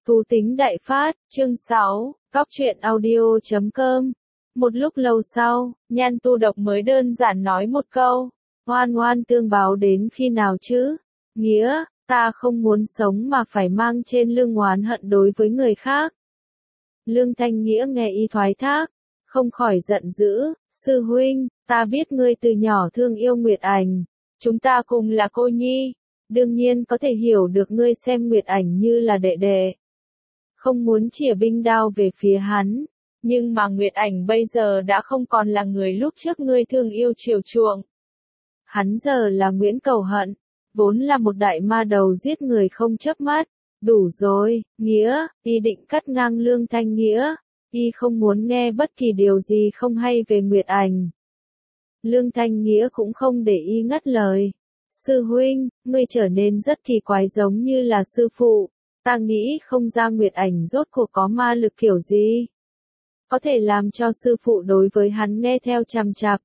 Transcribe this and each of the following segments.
Tú tính đại phát, chương 6, Cóc truyện audio.com. Một lúc lâu sau, Nhan Tu Độc mới đơn giản nói một câu, oan oan tương báo đến khi nào chứ? Nghĩa, ta không muốn sống mà phải mang trên lưng oán hận đối với người khác. Lương Thanh Nghĩa nghe y thoái thác, không khỏi giận dữ, sư huynh, ta biết ngươi từ nhỏ thương yêu Nguyệt Ảnh, chúng ta cùng là cô nhi, đương nhiên có thể hiểu được ngươi xem Nguyệt Ảnh như là đệ đệ. Không muốn chĩa binh đao về phía hắn, nhưng mà Nguyệt Ảnh bây giờ đã không còn là người lúc trước ngươi thương yêu chiều chuộng. Hắn giờ là Nguyễn Cầu Hận, vốn là một đại ma đầu giết người không chớp mắt. Đủ rồi, Nghĩa, y định cắt ngang Lương Thanh Nghĩa, y không muốn nghe bất kỳ điều gì không hay về Nguyệt Ảnh. Lương Thanh Nghĩa cũng không để y ngắt lời. Sư huynh, ngươi trở nên rất kỳ quái giống như là sư phụ, ta nghĩ không ra Nguyệt Ảnh rốt cuộc có ma lực kiểu gì. Có thể làm cho sư phụ đối với hắn nghe theo chằm chặp.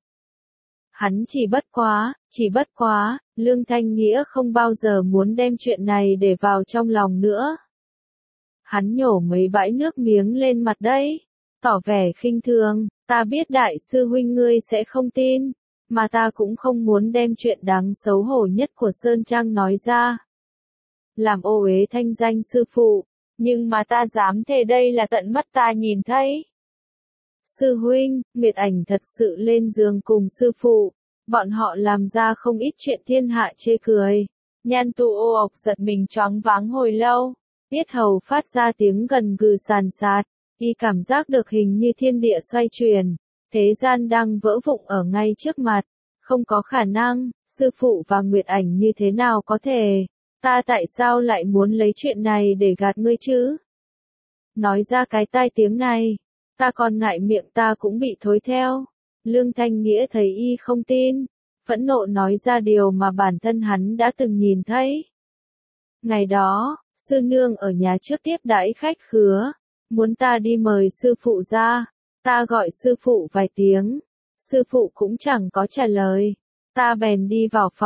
Hắn chỉ bất quá, Lương Thanh Nghĩa không bao giờ muốn đem chuyện này để vào trong lòng nữa. Hắn nhổ mấy bãi nước miếng lên mặt đấy, tỏ vẻ khinh thường, ta biết đại sư huynh ngươi sẽ không tin, mà ta cũng không muốn đem chuyện đáng xấu hổ nhất của Sơn Trang nói ra. Làm ô uế thanh danh sư phụ, nhưng mà ta dám thề đây là tận mắt ta nhìn thấy. Sư huynh, Nguyệt Ảnh thật sự lên giường cùng sư phụ, bọn họ làm ra không ít chuyện thiên hạ chê cười. Nhan Tu Ô ộc giật mình choáng váng hồi lâu, yết hầu phát ra tiếng gần gừ sàn sạt, y cảm giác được hình như thiên địa xoay chuyển, thế gian đang vỡ vụn ở ngay trước mặt, không có khả năng, sư phụ và Nguyệt Ảnh như thế nào có thể, ta tại sao lại muốn lấy chuyện này để gạt ngươi chứ? Nói ra cái tai tiếng này, ta còn ngại miệng ta cũng bị thối theo. Lương Thanh Nghĩa thấy y không tin, phẫn nộ nói ra điều mà bản thân hắn đã từng nhìn thấy. Ngày đó, sư nương ở nhà trước tiếp đãi khách khứa, muốn ta đi mời sư phụ ra, ta gọi sư phụ vài tiếng, sư phụ cũng chẳng có trả lời, ta bèn đi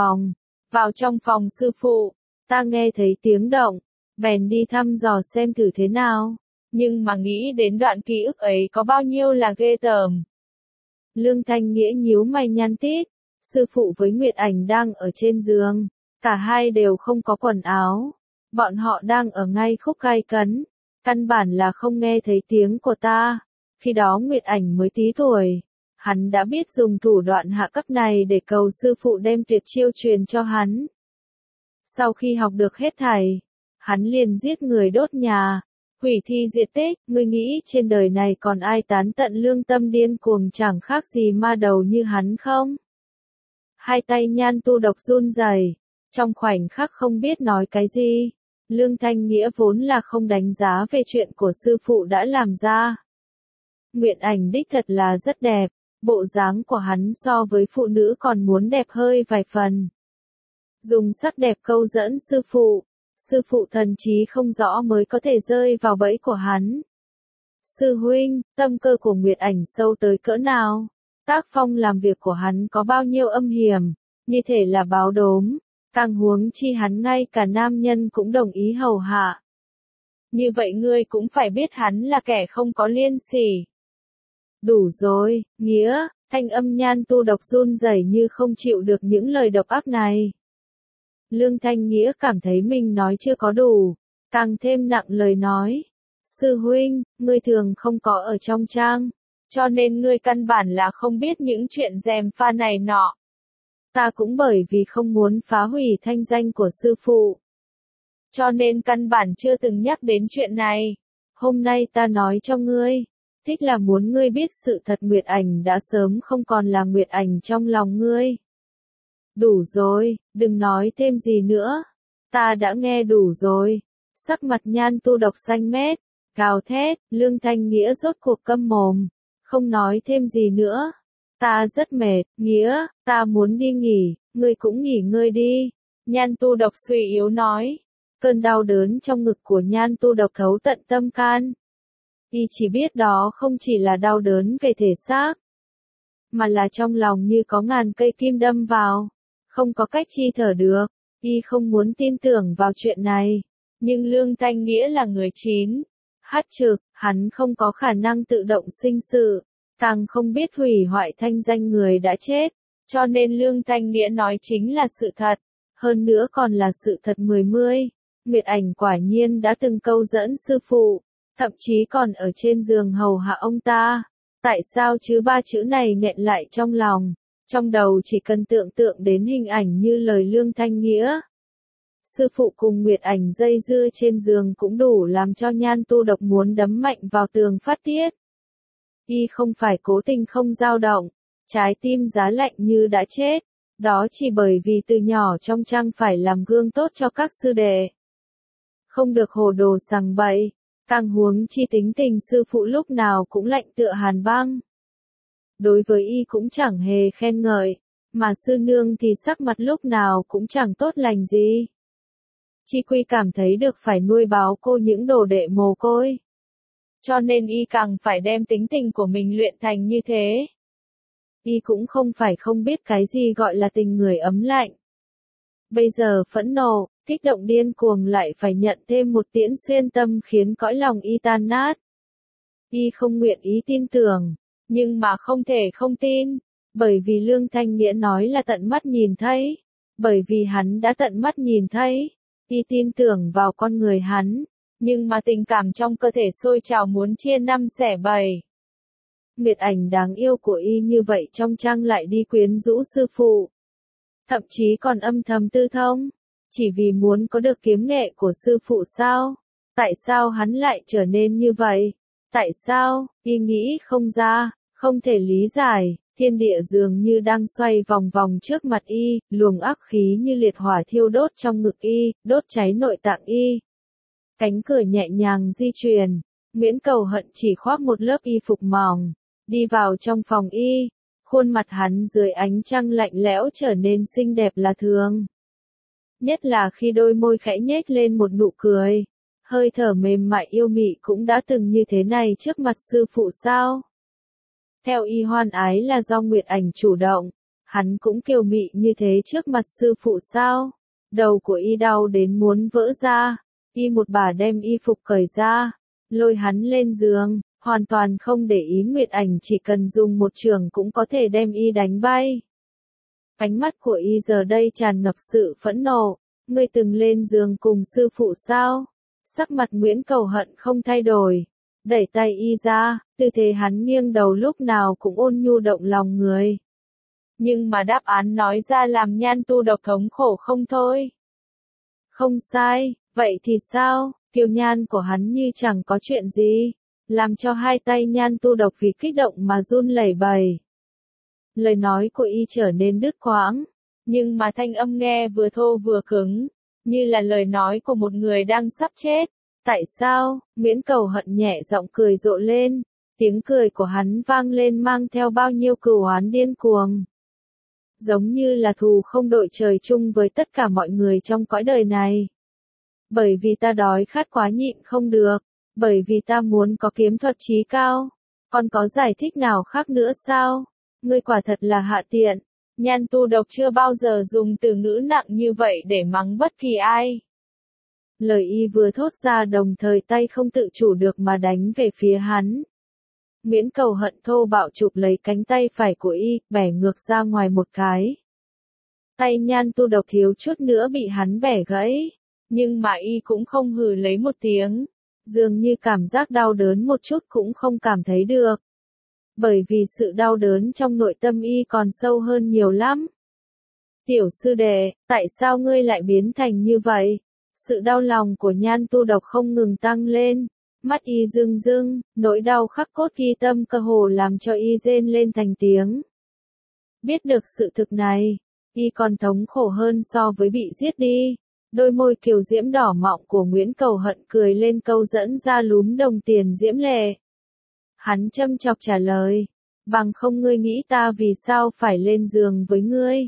vào trong phòng sư phụ, ta nghe thấy tiếng động, bèn đi thăm dò xem thử thế nào, nhưng mà nghĩ đến đoạn ký ức ấy có bao nhiêu là ghê tởm. Lương Thanh Nghĩa nhíu mày nhăn tít, sư phụ với Nguyệt Ảnh đang ở trên giường, cả hai đều không có quần áo, bọn họ đang ở ngay khúc gai cấn, căn bản là không nghe thấy tiếng của ta, khi đó Nguyệt Ảnh mới tí tuổi, hắn đã biết dùng thủ đoạn hạ cấp này để cầu sư phụ đem tuyệt chiêu truyền cho hắn. Sau khi học được hết thảy, hắn liền giết người đốt nhà, hủy thi diệt tích, ngươi nghĩ trên đời này còn ai tán tận lương tâm điên cuồng chẳng khác gì ma đầu như hắn không? Hai tay Nhan Tu Độc run rẩy, trong khoảnh khắc không biết nói cái gì. Lương Thanh Nghĩa vốn là không đánh giá về chuyện của sư phụ đã làm ra. Nguyệt Ảnh đích thật là rất đẹp, bộ dáng của hắn so với phụ nữ còn muốn đẹp hơi vài phần. Dùng sắc đẹp câu dẫn sư phụ thần trí không rõ mới có thể rơi vào bẫy của hắn. Sư huynh, tâm cơ của Nguyệt Ảnh sâu tới cỡ nào? Tác phong làm việc của hắn có bao nhiêu âm hiểm, như thể là báo đốm, càng huống chi hắn ngay cả nam nhân cũng đồng ý hầu hạ. Như vậy ngươi cũng phải biết hắn là kẻ không có liêm sỉ. Đủ rồi, Nghĩa, thanh âm Nhan Tu Độc run rẩy như không chịu được những lời độc ác này. Lương Thanh Nghĩa cảm thấy mình nói chưa có đủ, càng thêm nặng lời nói. Sư huynh, ngươi thường không có ở trong trang, cho nên ngươi căn bản là không biết những chuyện gièm pha này nọ. Ta cũng bởi vì không muốn phá hủy thanh danh của sư phụ, cho nên căn bản chưa từng nhắc đến chuyện này. Hôm nay ta nói cho ngươi, thích là muốn ngươi biết sự thật Nguyệt Ảnh đã sớm không còn là Nguyệt Ảnh trong lòng ngươi. Đủ rồi, đừng nói thêm gì nữa. Ta đã nghe đủ rồi. Sắc mặt Nhan Tu Độc xanh mét, gào thét, Lương Thanh Nghĩa rốt cuộc câm mồm, không nói thêm gì nữa. Ta rất mệt, Nghĩa, ta muốn đi nghỉ, ngươi cũng nghỉ ngơi đi. Nhan Tu Độc suy yếu nói. Cơn đau đớn trong ngực của Nhan Tu Độc thấu tận tâm can. Y chỉ biết đó không chỉ là đau đớn về thể xác, mà là trong lòng như có ngàn cây kim đâm vào. Không có cách chi thở được, y không muốn tin tưởng vào chuyện này. Nhưng Lương Thanh Nghĩa là người chín H trực, hắn không có khả năng tự động sinh sự, càng không biết hủy hoại thanh danh người đã chết, cho nên Lương Thanh Nghĩa nói chính là sự thật, hơn nữa còn là sự thật 10. Nguyệt Ảnh quả nhiên đã từng câu dẫn sư phụ, thậm chí còn ở trên giường hầu hạ ông ta. Tại sao chứ ba chữ này nghẹn lại trong lòng, trong đầu chỉ cần tưởng tượng đến hình ảnh như lời Lương Thanh Nghĩa. Sư phụ cùng Nguyệt Ảnh dây dưa trên giường cũng đủ làm cho Nhan Tu Độc muốn đấm mạnh vào tường phát tiết. Y không phải cố tình không dao động, trái tim giá lạnh như đã chết, đó chỉ bởi vì từ nhỏ trong trang phải làm gương tốt cho các sư đệ. Không được hồ đồ sằng bậy, càng huống chi tính tình sư phụ lúc nào cũng lạnh tựa hàn băng. Đối với Y cũng chẳng hề khen ngợi, mà sư nương thì sắc mặt lúc nào cũng chẳng tốt lành gì. Chi Quy cảm thấy được phải nuôi báo cô những đồ đệ mồ côi. Cho nên Y càng phải đem tính tình của mình luyện thành như thế. Y cũng không phải không biết cái gì gọi là tình người ấm lạnh. Bây giờ phẫn nộ, kích động điên cuồng lại phải nhận thêm một tiễn xuyên tâm khiến cõi lòng Y tan nát. Y không nguyện ý tin tưởng, nhưng mà không thể không tin, bởi vì Lương Thanh Nghĩa nói là tận mắt nhìn thấy, bởi vì hắn đã tận mắt nhìn thấy. Y tin tưởng vào con người hắn, nhưng mà tình cảm trong cơ thể sôi trào muốn chia năm xẻ bảy. Nguyệt Ảnh đáng yêu của Y như vậy trong trang lại đi quyến rũ sư phụ. Thậm chí còn âm thầm tư thông, chỉ vì muốn có được kiếm nghệ của sư phụ sao? Tại sao hắn lại trở nên như vậy? Tại sao? Y nghĩ không ra, không thể lý giải. Thiên địa dường như đang xoay vòng vòng trước mặt Y, luồng ác khí như liệt hỏa thiêu đốt trong ngực Y, đốt cháy nội tạng Y. Cánh cửa nhẹ nhàng di chuyển, Nguyễn Cầu Hận chỉ khoác một lớp y phục mỏng, đi vào trong phòng Y, khuôn mặt hắn dưới ánh trăng lạnh lẽo trở nên xinh đẹp là thường. Nhất là khi đôi môi khẽ nhếch lên một nụ cười, hơi thở mềm mại yêu mị cũng đã từng như thế này trước mặt sư phụ sao? Theo Y hoan ái là do Nguyệt Ảnh chủ động, hắn cũng kiều mị như thế trước mặt sư phụ sao? Đầu của Y đau đến muốn vỡ ra, Y một bà đem y phục cởi ra, lôi hắn lên giường, hoàn toàn không để ý Nguyệt Ảnh chỉ cần dùng một chưởng cũng có thể đem Y đánh bay. Ánh mắt của Y giờ đây tràn ngập sự phẫn nộ, ngươi từng lên giường cùng sư phụ sao? Sắc mặt Nguyễn Cầu Hận không thay đổi. Đẩy tay Y ra, tư thế hắn nghiêng đầu lúc nào cũng ôn nhu động lòng người. Nhưng mà đáp án nói ra làm Nhan Tu Độc thống khổ không thôi. Không sai, vậy thì sao? Kiều nhan của hắn như chẳng có chuyện gì, làm cho hai tay Nhan Tu Độc vì kích động mà run lẩy bẩy. Lời nói của Y trở nên đứt quãng, nhưng mà thanh âm nghe vừa thô vừa cứng, như là lời nói của một người đang sắp chết. Tại sao? Nguyễn Cầu Hận nhẹ giọng cười rộ lên, tiếng cười của hắn vang lên mang theo bao nhiêu cừu oán điên cuồng. Giống như là thù không đội trời chung với tất cả mọi người trong cõi đời này. Bởi vì ta đói khát quá nhịn không được, bởi vì ta muốn có kiếm thuật chí cao. Còn có giải thích nào khác nữa sao? Ngươi quả thật là hạ tiện. Nhan Tu Độc chưa bao giờ dùng từ ngữ nặng như vậy để mắng bất kỳ ai. Lời Y vừa thốt ra đồng thời tay không tự chủ được mà đánh về phía hắn. Nguyễn Cầu Hận thô bạo chụp lấy cánh tay phải của Y, bẻ ngược ra ngoài một cái. Tay Nhan Tu Độc thiếu chút nữa bị hắn bẻ gãy, nhưng mà Y cũng không hừ lấy một tiếng, dường như cảm giác đau đớn một chút cũng không cảm thấy được. Bởi vì sự đau đớn trong nội tâm Y còn sâu hơn nhiều lắm. Tiểu sư đệ, tại sao ngươi lại biến thành như vậy? Sự đau lòng của Nhan Tu Độc không ngừng tăng lên, mắt Y rưng rưng, nỗi đau khắc cốt ghi tâm cơ hồ làm cho Y rên lên thành tiếng. Biết được sự thực này, Y còn thống khổ hơn so với bị giết đi. Đôi môi kiều diễm đỏ mọng của Nguyễn Cầu Hận cười lên câu dẫn ra lúm đồng tiền diễm lệ. Hắn châm chọc trả lời, bằng không ngươi nghĩ ta vì sao phải lên giường với ngươi?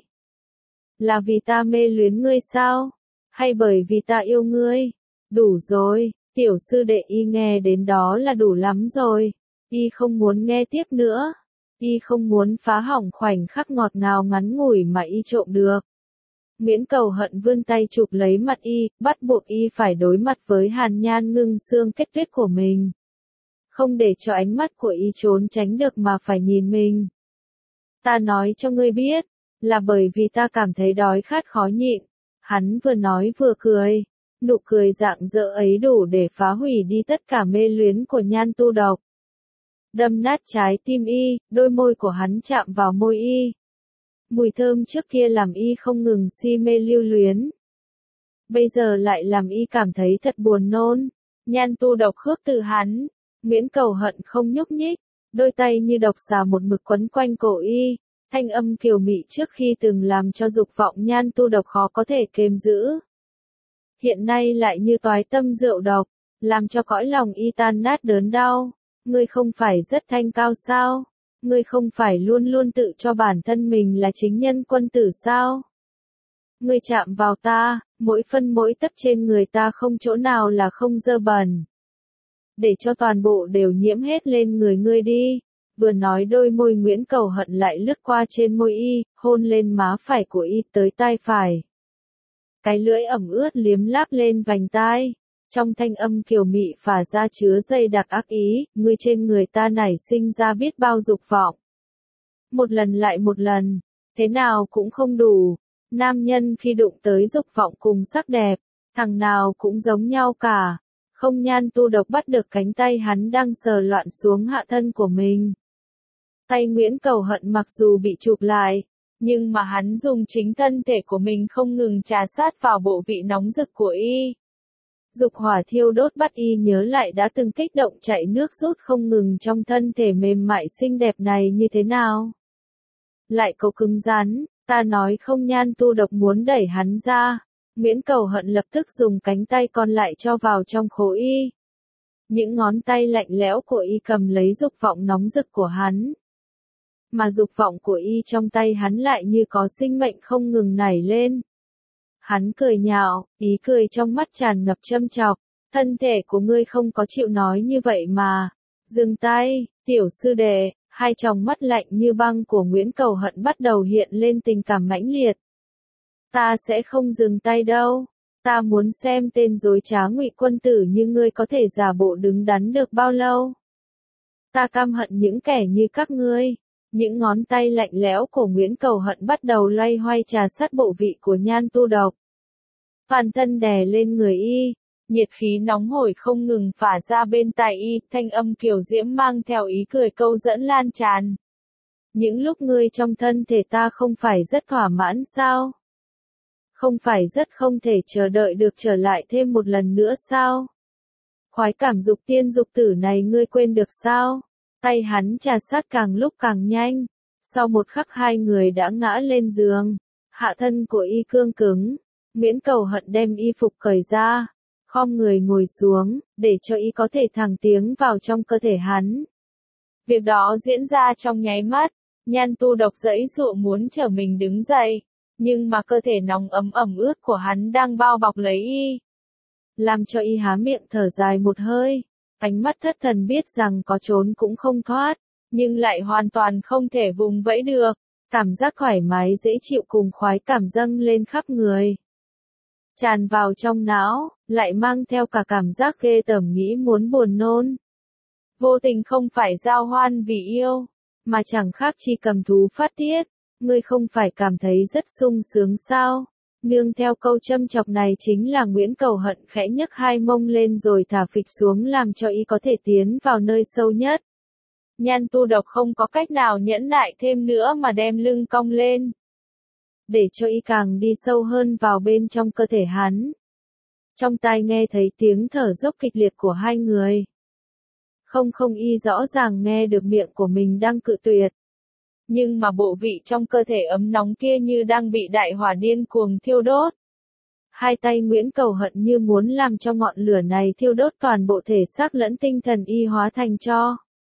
Là vì ta mê luyến ngươi sao? Hay bởi vì ta yêu ngươi? Đủ rồi, tiểu sư đệ. Y nghe đến đó là đủ lắm rồi. Y không muốn nghe tiếp nữa. Y không muốn phá hỏng khoảnh khắc ngọt ngào ngắn ngủi mà Y trộm được. Nguyễn Cầu Hận vươn tay chụp lấy mặt y, bắt buộc y phải đối mặt với hàn nhan ngưng xương kết tuyết của mình. Không để cho ánh mắt của y trốn tránh được mà phải nhìn mình. Ta nói cho ngươi biết, là bởi vì ta cảm thấy đói khát khó nhịn. Hắn vừa nói vừa cười. Nụ cười rạng rỡ ấy đủ để phá hủy đi tất cả mê luyến của Nhan Tu Độc. Đâm nát trái tim y, đôi môi của hắn chạm vào môi y. Mùi thơm trước kia làm y không ngừng si mê lưu luyến. Bây giờ lại làm y cảm thấy thật buồn nôn. Nhan Tu Độc khước từ hắn. Nguyễn Cầu Hận không nhúc nhích. Đôi tay như độc xà một mực quấn quanh cổ y. Thanh âm kiều mị trước khi từng làm cho dục vọng Nhan Tu Độc khó có thể kềm giữ. Hiện nay lại như toái tâm rượu độc, làm cho cõi lòng y tan nát đớn đau. Ngươi không phải rất thanh cao sao? Ngươi không phải luôn luôn tự cho bản thân mình là chính nhân quân tử sao? Ngươi chạm vào ta, mỗi phân mỗi tấc trên người ta không chỗ nào là không dơ bẩn. Để cho toàn bộ đều nhiễm hết lên người ngươi đi. Vừa nói đôi môi Nguyễn Cầu Hận lại lướt qua trên môi y, hôn lên má phải của y tới tai phải. Cái lưỡi ẩm ướt liếm láp lên vành tai. Trong thanh âm kiều mị phả ra chứa dày đặc ác ý, ngươi trên người ta nảy sinh ra biết bao dục vọng. Một lần lại một lần, thế nào cũng không đủ. Nam nhân khi đụng tới dục vọng cùng sắc đẹp, thằng nào cũng giống nhau cả. Không Nhan Tu Độc bắt được cánh tay hắn đang sờ loạn xuống hạ thân của mình. Tay Nguyễn Cầu Hận mặc dù bị chụp lại, nhưng mà hắn dùng chính thân thể của mình không ngừng trà sát vào bộ vị nóng rực của y. Dục hỏa thiêu đốt bắt y nhớ lại đã từng kích động chạy nước rút không ngừng trong thân thể mềm mại xinh đẹp này như thế nào. Lại câu cứng rắn, ta nói không. Nhan Tu Độc muốn đẩy hắn ra. Nguyễn Cầu Hận lập tức dùng cánh tay còn lại cho vào trong khố y. Những ngón tay lạnh lẽo của y cầm lấy dục vọng nóng rực của hắn. Mà dục vọng của y trong tay hắn lại như có sinh mệnh không ngừng nảy lên. Hắn cười nhạo, ý cười trong mắt tràn ngập châm chọc. Thân thể của ngươi không có chịu nói như vậy mà. Dừng tay, tiểu sư đệ. Hai tròng mắt lạnh như băng của Nguyễn Cầu Hận bắt đầu hiện lên tình cảm mãnh liệt. Ta sẽ không dừng tay đâu. Ta muốn xem tên dối trá ngụy quân tử như ngươi có thể giả bộ đứng đắn được bao lâu. Ta căm hận những kẻ như các ngươi. Những ngón tay lạnh lẽo của Nguyễn Cầu Hận bắt đầu loay hoay trà sát bộ vị của Nhan Tu Độc. Toàn thân đè lên người y, nhiệt khí nóng hổi không ngừng phả ra bên tai y, thanh âm kiều diễm mang theo ý cười câu dẫn lan tràn. Những lúc ngươi trong thân thể ta không phải rất thỏa mãn sao? Không phải rất không thể chờ đợi được trở lại thêm một lần nữa sao? Khoái cảm dục tiên dục tử này ngươi quên được sao? Tay hắn trà sát càng lúc càng nhanh. Sau một khắc hai người đã ngã lên giường. Hạ thân của y cương cứng. Nguyễn Cầu Hận đem y phục cởi ra. Khom người ngồi xuống, để cho y có thể thẳng tiếng vào trong cơ thể hắn. Việc đó diễn ra trong nháy mắt. Nhan Tu Độc giãy giụa muốn trở mình đứng dậy. Nhưng mà cơ thể nóng ấm ẩm ướt của hắn đang bao bọc lấy y. Làm cho y há miệng thở dài một hơi. Ánh mắt thất thần biết rằng có trốn cũng không thoát, nhưng lại hoàn toàn không thể vùng vẫy được. Cảm giác thoải mái dễ chịu cùng khoái cảm dâng lên khắp người. Tràn vào trong não, lại mang theo cả cảm giác ghê tởm nghĩ muốn buồn nôn. Vô tình không phải giao hoan vì yêu, mà chẳng khác chi cầm thú phát tiết. Ngươi không phải cảm thấy rất sung sướng sao? Nương theo câu châm chọc này chính là Nguyễn Cầu Hận khẽ nhấc hai mông lên rồi thả phịch xuống làm cho y có thể tiến vào nơi sâu nhất. Nhan Tu Độc không có cách nào nhẫn nại thêm nữa mà đem lưng cong lên. Để cho y càng đi sâu hơn vào bên trong cơ thể hắn. Trong tai nghe thấy tiếng thở dốc kịch liệt của hai người. Không y rõ ràng nghe được miệng của mình đang cự tuyệt. Nhưng mà bộ vị trong cơ thể ấm nóng kia như đang bị đại hỏa điên cuồng thiêu đốt. Hai tay Nguyễn Cầu Hận như muốn làm cho ngọn lửa này thiêu đốt toàn bộ thể xác lẫn tinh thần y hóa thành tro.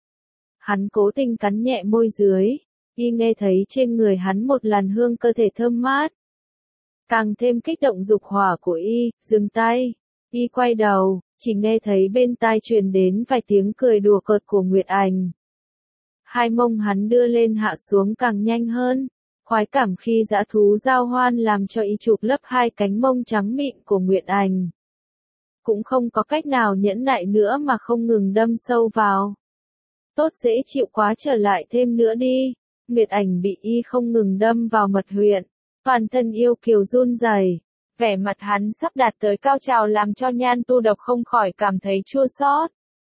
Hắn cố tình cắn nhẹ môi dưới, y nghe thấy trên người hắn một làn hương cơ thể thơm mát. Càng thêm kích động dục hỏa của y, dừng tay, y quay đầu, chỉ nghe thấy bên tai truyền đến vài tiếng cười đùa cợt của Nguyệt Ảnh. Hai mông hắn đưa lên hạ xuống càng nhanh hơn, Khoái cảm khi dã thú giao hoan làm cho y chụp lấp hai cánh mông trắng mịn của Nguyệt Ảnh. Cũng không có cách nào nhẫn nại nữa mà không ngừng đâm sâu vào. Tốt dễ chịu quá, trở lại thêm nữa đi. Nguyệt Ảnh bị y không ngừng đâm vào mật huyệt, toàn thân yêu kiều run rẩy. Vẻ mặt hắn sắp đạt tới cao trào làm cho Nhan Tu Độc không khỏi cảm thấy chua xót.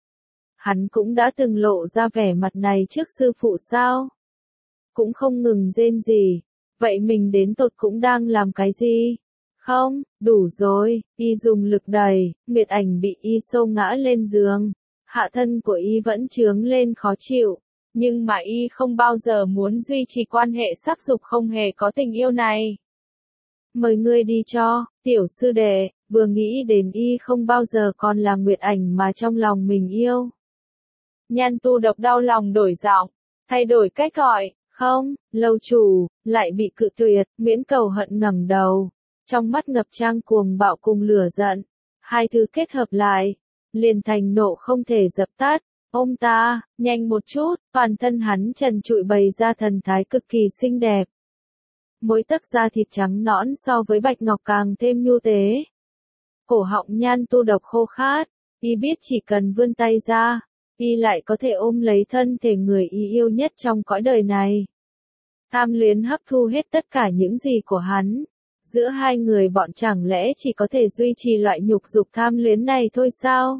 Hắn cũng đã từng lộ ra vẻ mặt này trước sư phụ sao? Cũng không ngừng rên rỉ. Vậy mình đến tột cũng đang làm cái gì? Không, đủ rồi, y dùng lực đẩy, Nguyệt Ảnh bị y xô ngã lên giường. Hạ thân của y vẫn chướng lên khó chịu, nhưng mà y không bao giờ muốn duy trì quan hệ sắc dục không hề có tình yêu này. Mời ngươi đi cho, tiểu sư đệ, vừa nghĩ đến y không bao giờ còn là Nguyệt Ảnh mà trong lòng mình yêu. Nhan Tu Độc đau lòng đổi giọng, thay đổi cách gọi, không, lâu chủ, lại bị cự tuyệt, Miễn Cầu Hận ngẩng đầu, trong mắt ngập tràn cuồng bạo cùng lửa giận, hai thứ kết hợp lại, liền thành nộ không thể dập tắt. Ôm ta, nhanh một chút, toàn thân hắn trần trụi bày ra thần thái cực kỳ xinh đẹp. Mỗi tấc da thịt trắng nõn so với bạch ngọc càng thêm nhu tế. Cổ họng Nhan Tu Độc khô khát, y biết chỉ cần vươn tay ra, y lại có thể ôm lấy thân thể người y yêu nhất trong cõi đời này. Tham luyến hấp thu hết tất cả những gì của hắn. Giữa hai người bọn chẳng lẽ chỉ có thể duy trì loại nhục dục tham luyến này thôi sao?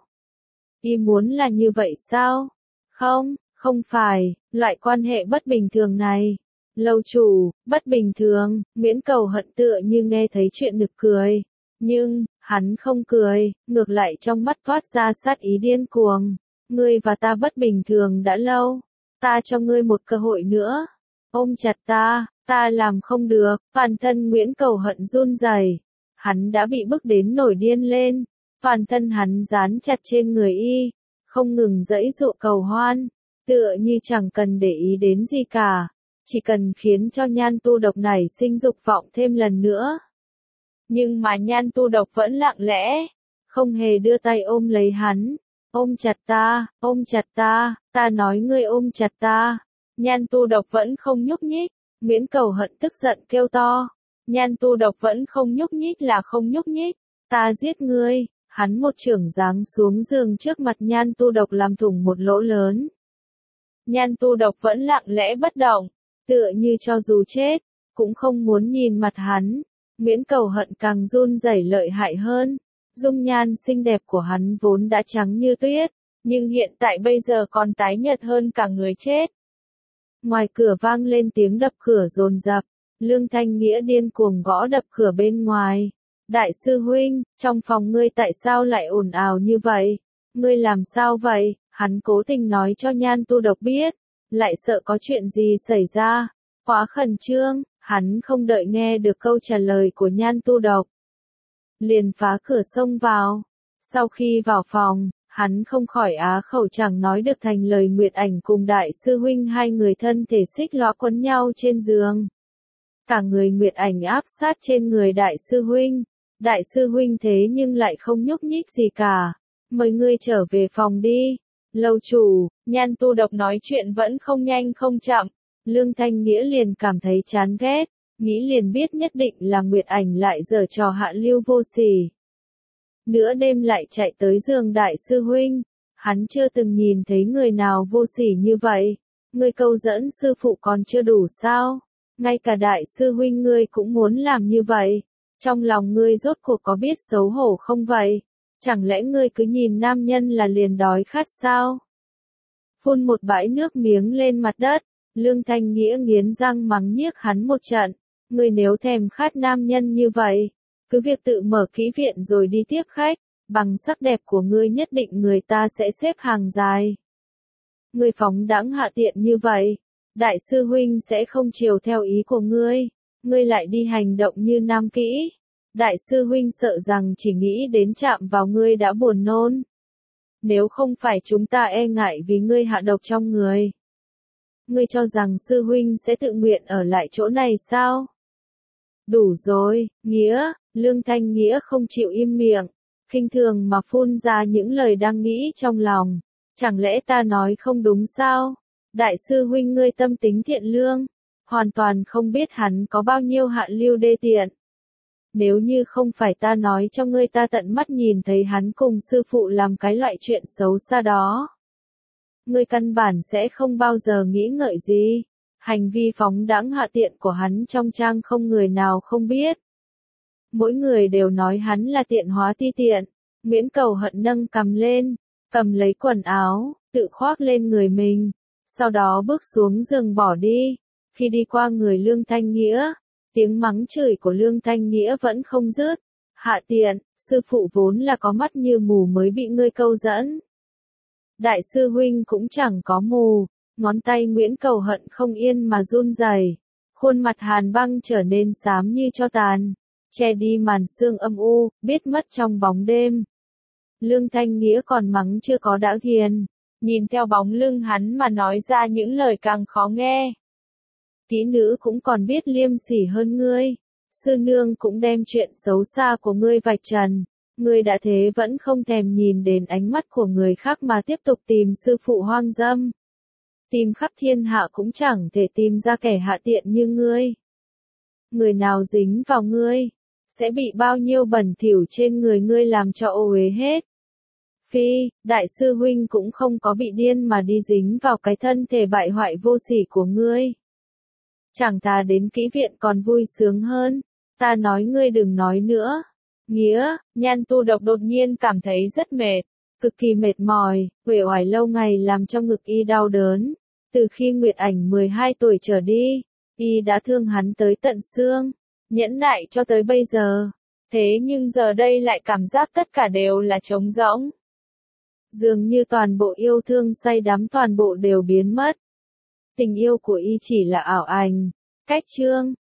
Y muốn là như vậy sao? Không, không phải, loại quan hệ bất bình thường này. Lâu chủ, bất bình thường, Miễn Cầu Hận tựa như nghe thấy chuyện nực cười. Nhưng, hắn không cười, ngược lại trong mắt toát ra sát ý điên cuồng. Ngươi và ta bất bình thường đã lâu. Ta cho ngươi một cơ hội nữa. Ôm chặt ta làm không được. Toàn thân Miễn Cầu Hận run rẩy. Hắn đã bị bức đến nổi điên lên. Toàn thân hắn dán chặt trên người y, không ngừng giãy giụa cầu hoan, tựa như chẳng cần để ý đến gì cả, chỉ cần khiến cho Nhan Tu Độc nảy sinh dục vọng thêm lần nữa. Nhưng mà Nhan Tu Độc vẫn lặng lẽ, không hề đưa tay ôm lấy hắn. Ôm chặt ta nói ngươi ôm chặt ta. Nhan Tu Độc vẫn không nhúc nhích, Miễn Cầu Hận tức giận kêu to. Nhan Tu Độc vẫn không nhúc nhích là không nhúc nhích, ta giết ngươi. Hắn một chưởng giáng xuống giường trước mặt Nhan Tu Độc làm thủng một lỗ lớn. Nhan Tu Độc vẫn lặng lẽ bất động, tựa như cho dù chết, cũng không muốn nhìn mặt hắn. Miễn Cầu Hận càng run rẩy lợi hại hơn. Dung nhan xinh đẹp của hắn vốn đã trắng như tuyết, nhưng hiện tại bây giờ còn tái nhợt hơn cả người chết. Ngoài cửa vang lên tiếng đập cửa dồn dập, Lương Thanh Nghĩa điên cuồng gõ đập cửa bên ngoài. Đại sư huynh, trong phòng ngươi tại sao lại ồn ào như vậy? Ngươi làm sao vậy? Hắn cố tình nói cho Nhan Tu Độc biết, lại sợ có chuyện gì xảy ra. Quá khẩn trương, hắn không đợi nghe được câu trả lời của Nhan Tu Độc, liền phá cửa xông vào. Sau khi vào phòng, hắn không khỏi á khẩu chẳng nói được thành lời. Nguyệt Ảnh cùng đại sư huynh hai người thân thể xích lõa quấn nhau trên giường. Cả người Nguyệt Ảnh áp sát trên người đại sư huynh. Đại sư huynh thế nhưng lại không nhúc nhích gì cả. Mời ngươi trở về phòng đi. Lâu chủ, Nhan Tu Độc nói chuyện vẫn không nhanh không chậm. Lương Thanh Nghĩa liền cảm thấy chán ghét, nghĩ liền biết nhất định là Nguyệt Ảnh lại giở trò hạ lưu vô sỉ. Nửa đêm lại chạy tới giường đại sư huynh. Hắn chưa từng nhìn thấy người nào vô sỉ như vậy. Ngươi câu dẫn sư phụ còn chưa đủ sao? Ngay cả đại sư huynh ngươi cũng muốn làm như vậy. Trong lòng ngươi rốt cuộc có biết xấu hổ không vậy? Chẳng lẽ ngươi cứ nhìn nam nhân là liền đói khát sao? Phun một bãi nước miếng lên mặt đất, Lương Thanh Nghĩa nghiến răng mắng nhiếc hắn một trận. Ngươi nếu thèm khát nam nhân như vậy, cứ việc tự mở kỹ viện rồi đi tiếp khách, bằng sắc đẹp của ngươi nhất định người ta sẽ xếp hàng dài. Ngươi phóng đãng hạ tiện như vậy, đại sư huynh sẽ không chiều theo ý của ngươi. Ngươi lại đi hành động như nam kỹ. Đại sư huynh sợ rằng chỉ nghĩ đến chạm vào ngươi đã buồn nôn. Nếu không phải chúng ta e ngại vì ngươi hạ độc trong người, ngươi cho rằng sư huynh sẽ tự nguyện ở lại chỗ này sao? Đủ rồi, Nghĩa. Lương Thanh Nghĩa không chịu im miệng, khinh thường mà phun ra những lời đang nghĩ trong lòng. Chẳng lẽ ta nói không đúng sao? Đại sư huynh ngươi tâm tính thiện lương, hoàn toàn không biết hắn có bao nhiêu hạ lưu đê tiện. Nếu như không phải ta nói cho ngươi ta tận mắt nhìn thấy hắn cùng sư phụ làm cái loại chuyện xấu xa đó. Ngươi căn bản sẽ không bao giờ nghĩ ngợi gì. Hành vi phóng đãng hạ tiện của hắn trong trang không người nào không biết. Mỗi người đều nói hắn là tiện hóa ti tiện. Nguyễn Cầu Hận nâng cằm lên, cầm lấy quần áo, tự khoác lên người mình. Sau đó bước xuống giường bỏ đi. Khi đi qua người Lương Thanh Nghĩa, tiếng mắng chửi của Lương Thanh Nghĩa vẫn không dứt. Hạ tiện, sư phụ vốn là có mắt như mù mới bị ngươi câu dẫn. Đại sư huynh cũng chẳng có mù, ngón tay Nguyễn Cầu Hận không yên mà run rẩy, khuôn mặt Hàn Băng trở nên xám như tro tàn, che đi màn sương âm u, biết mất trong bóng đêm. Lương Thanh Nghĩa còn mắng chưa có đã ghiền, nhìn theo bóng lưng hắn mà nói ra những lời càng khó nghe. Kỹ nữ cũng còn biết liêm sỉ hơn ngươi, sư nương cũng đem chuyện xấu xa của ngươi vạch trần. Ngươi đã thế vẫn không thèm nhìn đến ánh mắt của người khác mà tiếp tục tìm sư phụ hoang dâm. Tìm khắp thiên hạ cũng chẳng thể tìm ra kẻ hạ tiện như ngươi. Người nào dính vào ngươi, sẽ bị bao nhiêu bẩn thỉu trên người ngươi làm cho ô uế hết. Phi, đại sư huynh cũng không có bị điên mà đi dính vào cái thân thể bại hoại vô sỉ của ngươi. Chẳng thà đến kỹ viện còn vui sướng hơn, ta nói ngươi đừng nói nữa. Nghĩa, Nhan Tu Độc đột nhiên cảm thấy rất mệt, cực kỳ mệt mỏi, uể oải lâu ngày làm cho ngực y đau đớn. Từ khi Nguyệt Ảnh 12 tuổi trở đi, y đã thương hắn tới tận xương, nhẫn nại cho tới bây giờ. Thế nhưng giờ đây lại cảm giác tất cả đều là trống rỗng. Dường như toàn bộ yêu thương say đắm toàn bộ đều biến mất. Tình yêu của y chỉ là ảo ảnh. Cách chương